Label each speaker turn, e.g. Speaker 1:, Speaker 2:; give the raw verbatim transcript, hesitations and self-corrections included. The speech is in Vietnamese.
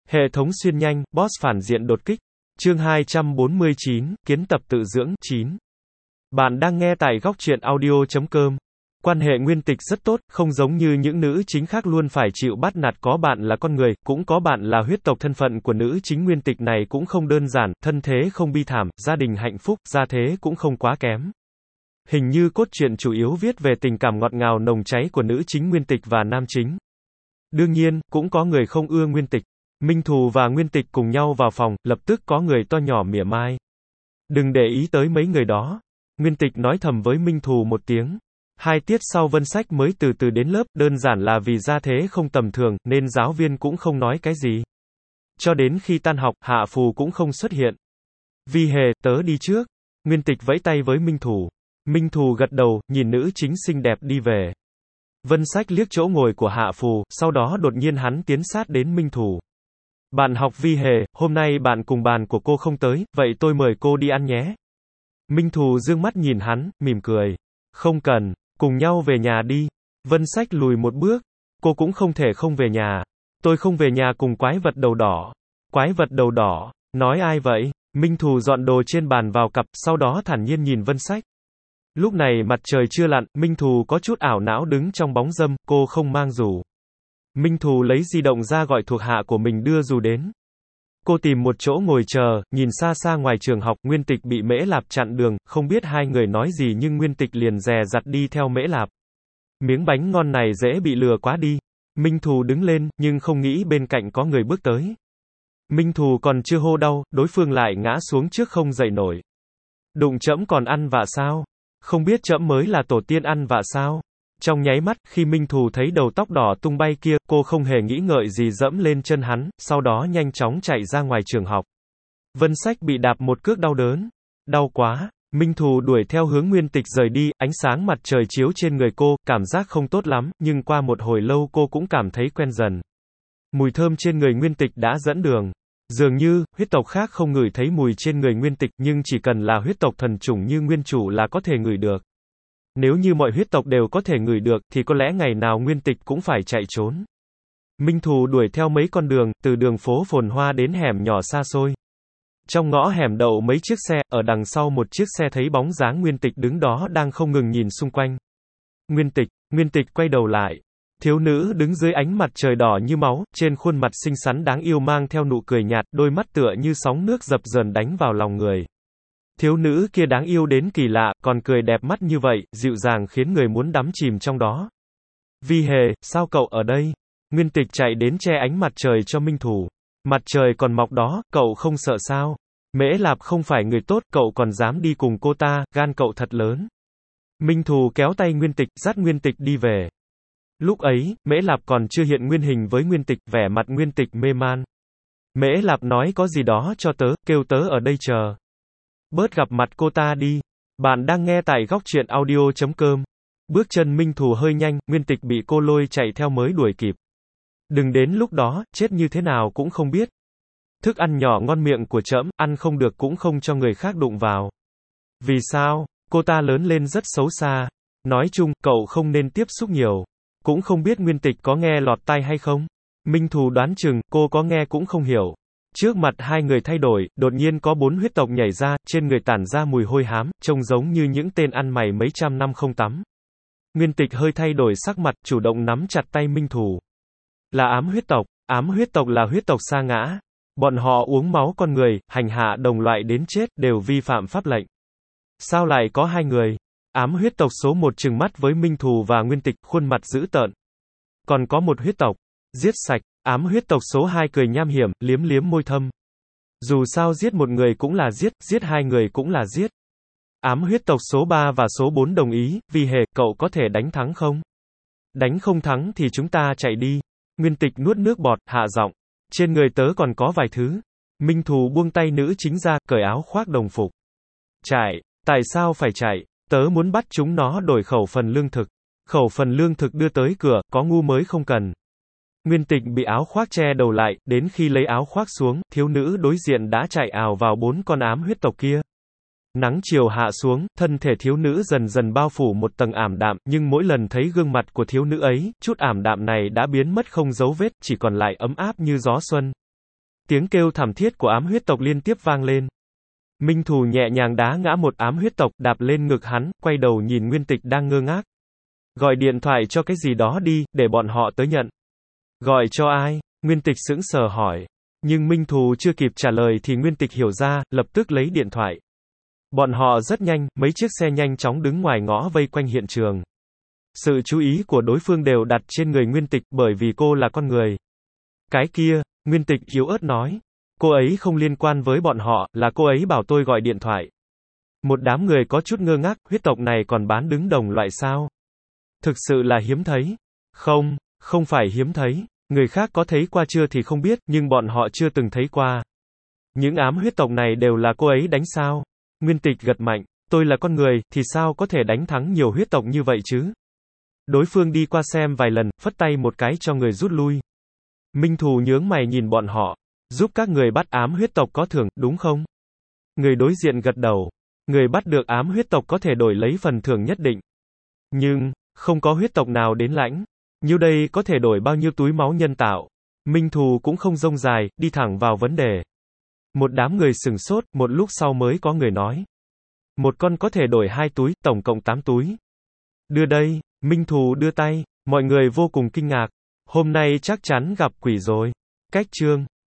Speaker 1: Hệ thống xuyên nhanh, boss phản diện đột kích. Chương hai trăm bốn mươi chín, kiến tập tự dưỡng, chín. Bạn đang nghe tại góc truyện audio chấm com. Quan hệ nguyên tịch rất tốt, không giống như những nữ chính khác luôn phải chịu bắt nạt, có bạn là con người, cũng có bạn là huyết tộc. Thân phận của nữ chính nguyên tịch này cũng không đơn giản, thân thế không bi thảm, gia đình hạnh phúc, gia thế cũng không quá kém. Hình như cốt truyện chủ yếu viết về tình cảm ngọt ngào nồng cháy của nữ chính nguyên tịch và nam chính. Đương nhiên, cũng có người không ưa nguyên tịch. Minh Thù và Nguyên Tịch cùng nhau vào phòng, lập tức có người to nhỏ mỉa mai. Đừng để ý tới mấy người đó. Nguyên Tịch nói thầm với Minh Thù một tiếng. Hai tiết sau Vân Sách mới từ từ đến lớp, đơn giản là vì gia thế không tầm thường, nên giáo viên cũng không nói cái gì. Cho đến khi tan học, Hạ Phù cũng không xuất hiện. Vi Hề, tớ đi trước. Nguyên Tịch vẫy tay với Minh Thù. Minh Thù gật đầu, nhìn nữ chính xinh đẹp đi về. Vân Sách liếc chỗ ngồi của Hạ Phù, sau đó đột nhiên hắn tiến sát đến Minh Thù. Bạn học Vi Hề, hôm nay bạn cùng bàn của cô không tới, vậy tôi mời cô đi ăn nhé. Minh Thù dương mắt nhìn hắn, mỉm cười. Không cần, cùng nhau về nhà đi. Vân Sách lùi một bước. Cô cũng không thể không về nhà. Tôi không về nhà cùng quái vật đầu đỏ. Quái vật đầu đỏ, nói ai vậy? Minh Thù dọn đồ trên bàn vào cặp, sau đó thản nhiên nhìn Vân Sách. Lúc này mặt trời chưa lặn, Minh Thù có chút ảo não đứng trong bóng râm, cô không mang dù. Minh Thù lấy di động ra gọi thuộc hạ của mình đưa dù đến. Cô tìm một chỗ ngồi chờ, nhìn xa xa ngoài trường học, Nguyên Tịch bị Mễ Lạp chặn đường, không biết hai người nói gì nhưng Nguyên Tịch liền dè dặt đi theo Mễ Lạp. Miếng bánh ngon này dễ bị lừa quá đi. Minh Thù đứng lên, nhưng không nghĩ bên cạnh có người bước tới. Minh Thù còn chưa hô đau, đối phương lại ngã xuống trước không dậy nổi. Đụng trẫm còn ăn vạ sao? Không biết trẫm mới là tổ tiên ăn vạ sao? Trong nháy mắt, khi Minh Thù thấy đầu tóc đỏ tung bay kia, cô không hề nghĩ ngợi gì dẫm lên chân hắn, sau đó nhanh chóng chạy ra ngoài trường học. Vân Sách bị đạp một cước đau đớn. Đau quá. Minh Thù đuổi theo hướng Nguyên Tịch rời đi, ánh sáng mặt trời chiếu trên người cô, cảm giác không tốt lắm, nhưng qua một hồi lâu cô cũng cảm thấy quen dần. Mùi thơm trên người Nguyên Tịch đã dẫn đường. Dường như, huyết tộc khác không ngửi thấy mùi trên người Nguyên Tịch, nhưng chỉ cần là huyết tộc thần chủng như Nguyên Chủ là có thể ngửi được. Nếu như mọi huyết tộc đều có thể ngửi được, thì có lẽ ngày nào Nguyên Tịch cũng phải chạy trốn. Minh Thù đuổi theo mấy con đường, từ đường phố phồn hoa đến hẻm nhỏ xa xôi. Trong ngõ hẻm đậu mấy chiếc xe, ở đằng sau một chiếc xe thấy bóng dáng Nguyên Tịch đứng đó đang không ngừng nhìn xung quanh. Nguyên Tịch, Nguyên Tịch quay đầu lại. Thiếu nữ đứng dưới ánh mặt trời đỏ như máu, trên khuôn mặt xinh xắn đáng yêu mang theo nụ cười nhạt, đôi mắt tựa như sóng nước dập dờn đánh vào lòng người. Thiếu nữ kia đáng yêu đến kỳ lạ, còn cười đẹp mắt như vậy, dịu dàng khiến người muốn đắm chìm trong đó. Vi Hề, sao cậu ở đây? Nguyên Tịch chạy đến che ánh mặt trời cho Minh Thù. Mặt trời còn mọc đó, cậu không sợ sao? Mễ Lạp không phải người tốt, cậu còn dám đi cùng cô ta, gan cậu thật lớn. Minh Thù kéo tay Nguyên Tịch, dắt Nguyên Tịch đi về. Lúc ấy, Mễ Lạp còn chưa hiện nguyên hình với Nguyên Tịch, vẻ mặt Nguyên Tịch mê man. Mễ Lạp nói có gì đó cho tớ, kêu tớ ở đây chờ. Bớt gặp mặt cô ta đi. Bạn đang nghe tại góc truyện audio chấm com. Bước chân Minh Thù hơi nhanh, Nguyên Tịch bị cô lôi chạy theo mới đuổi kịp. Đừng đến lúc đó, chết như thế nào cũng không biết. Thức ăn nhỏ ngon miệng của trẫm, ăn không được cũng không cho người khác đụng vào. Vì sao? Cô ta lớn lên rất xấu xa. Nói chung, cậu không nên tiếp xúc nhiều. Cũng không biết Nguyên Tịch có nghe lọt tai hay không. Minh Thù đoán chừng, cô có nghe cũng không hiểu. Trước mặt hai người thay đổi, đột nhiên có bốn huyết tộc nhảy ra, trên người tản ra mùi hôi hám, trông giống như những tên ăn mày mấy trăm năm không tắm. Nguyên Tịch hơi thay đổi sắc mặt, chủ động nắm chặt tay Minh Thù. Là ám huyết tộc. Ám huyết tộc là huyết tộc sa ngã. Bọn họ uống máu con người, hành hạ đồng loại đến chết, đều vi phạm pháp lệnh. Sao lại có hai người? Ám huyết tộc số một trừng mắt với Minh Thù và Nguyên Tịch, khuôn mặt dữ tợn. Còn có một huyết tộc. Giết sạch. Ám huyết tộc số hai cười nham hiểm, liếm liếm môi thâm. Dù sao giết một người cũng là giết, giết hai người cũng là giết. Ám huyết tộc số ba và số bốn đồng ý, Vi Hề, cậu có thể đánh thắng không? Đánh không thắng thì chúng ta chạy đi. Nguyên Tịch nuốt nước bọt, hạ giọng. Trên người tớ còn có vài thứ. Minh Thù buông tay nữ chính ra, cởi áo khoác đồng phục. Chạy, tại sao phải chạy? Tớ muốn bắt chúng nó đổi khẩu phần lương thực. Khẩu phần lương thực đưa tới cửa, có ngu mới không cần. Nguyên Tịch bị áo khoác che đầu lại, đến khi lấy áo khoác xuống, thiếu nữ đối diện đã chạy ào vào bốn con ám huyết tộc kia. Nắng chiều hạ xuống, thân thể thiếu nữ dần dần bao phủ một tầng ảm đạm, nhưng mỗi lần thấy gương mặt của thiếu nữ ấy, chút ảm đạm này đã biến mất không dấu vết, chỉ còn lại ấm áp như gió xuân. Tiếng kêu thảm thiết của ám huyết tộc liên tiếp vang lên. Minh Thù nhẹ nhàng đá ngã một ám huyết tộc, đạp lên ngực hắn, quay đầu nhìn Nguyên Tịch đang ngơ ngác. Gọi điện thoại cho cái gì đó đi, để bọn họ tới nhận. Gọi cho ai? Nguyên Tịch sững sờ hỏi. Nhưng Minh Thù chưa kịp trả lời thì Nguyên Tịch hiểu ra, lập tức lấy điện thoại. Bọn họ rất nhanh, mấy chiếc xe nhanh chóng đứng ngoài ngõ vây quanh hiện trường. Sự chú ý của đối phương đều đặt trên người Nguyên Tịch bởi vì cô là con người. Cái kia, Nguyên Tịch yếu ớt nói. Cô ấy không liên quan với bọn họ, là cô ấy bảo tôi gọi điện thoại. Một đám người có chút ngơ ngác, huyết tộc này còn bán đứng đồng loại sao? Thực sự là hiếm thấy. Không, không phải hiếm thấy. Người khác có thấy qua chưa thì không biết, nhưng bọn họ chưa từng thấy qua. Những ám huyết tộc này đều là cô ấy đánh sao? Nguyên Tịch gật mạnh. Tôi là con người, thì sao có thể đánh thắng nhiều huyết tộc như vậy chứ? Đối phương đi qua xem vài lần, phất tay một cái cho người rút lui. Minh Thù nhướng mày nhìn bọn họ. Giúp các người bắt ám huyết tộc có thưởng, đúng không? Người đối diện gật đầu. Người bắt được ám huyết tộc có thể đổi lấy phần thưởng nhất định. Nhưng, không có huyết tộc nào đến lãnh. Như đây có thể đổi bao nhiêu túi máu nhân tạo? Minh Thù cũng không rông dài, đi thẳng vào vấn đề. Một đám người sừng sốt, một lúc sau mới có người nói. Một con có thể đổi hai túi, tổng cộng tám túi. Đưa đây, Minh Thù đưa tay, mọi người vô cùng kinh ngạc. Hôm nay chắc chắn gặp quỷ rồi. Cách chương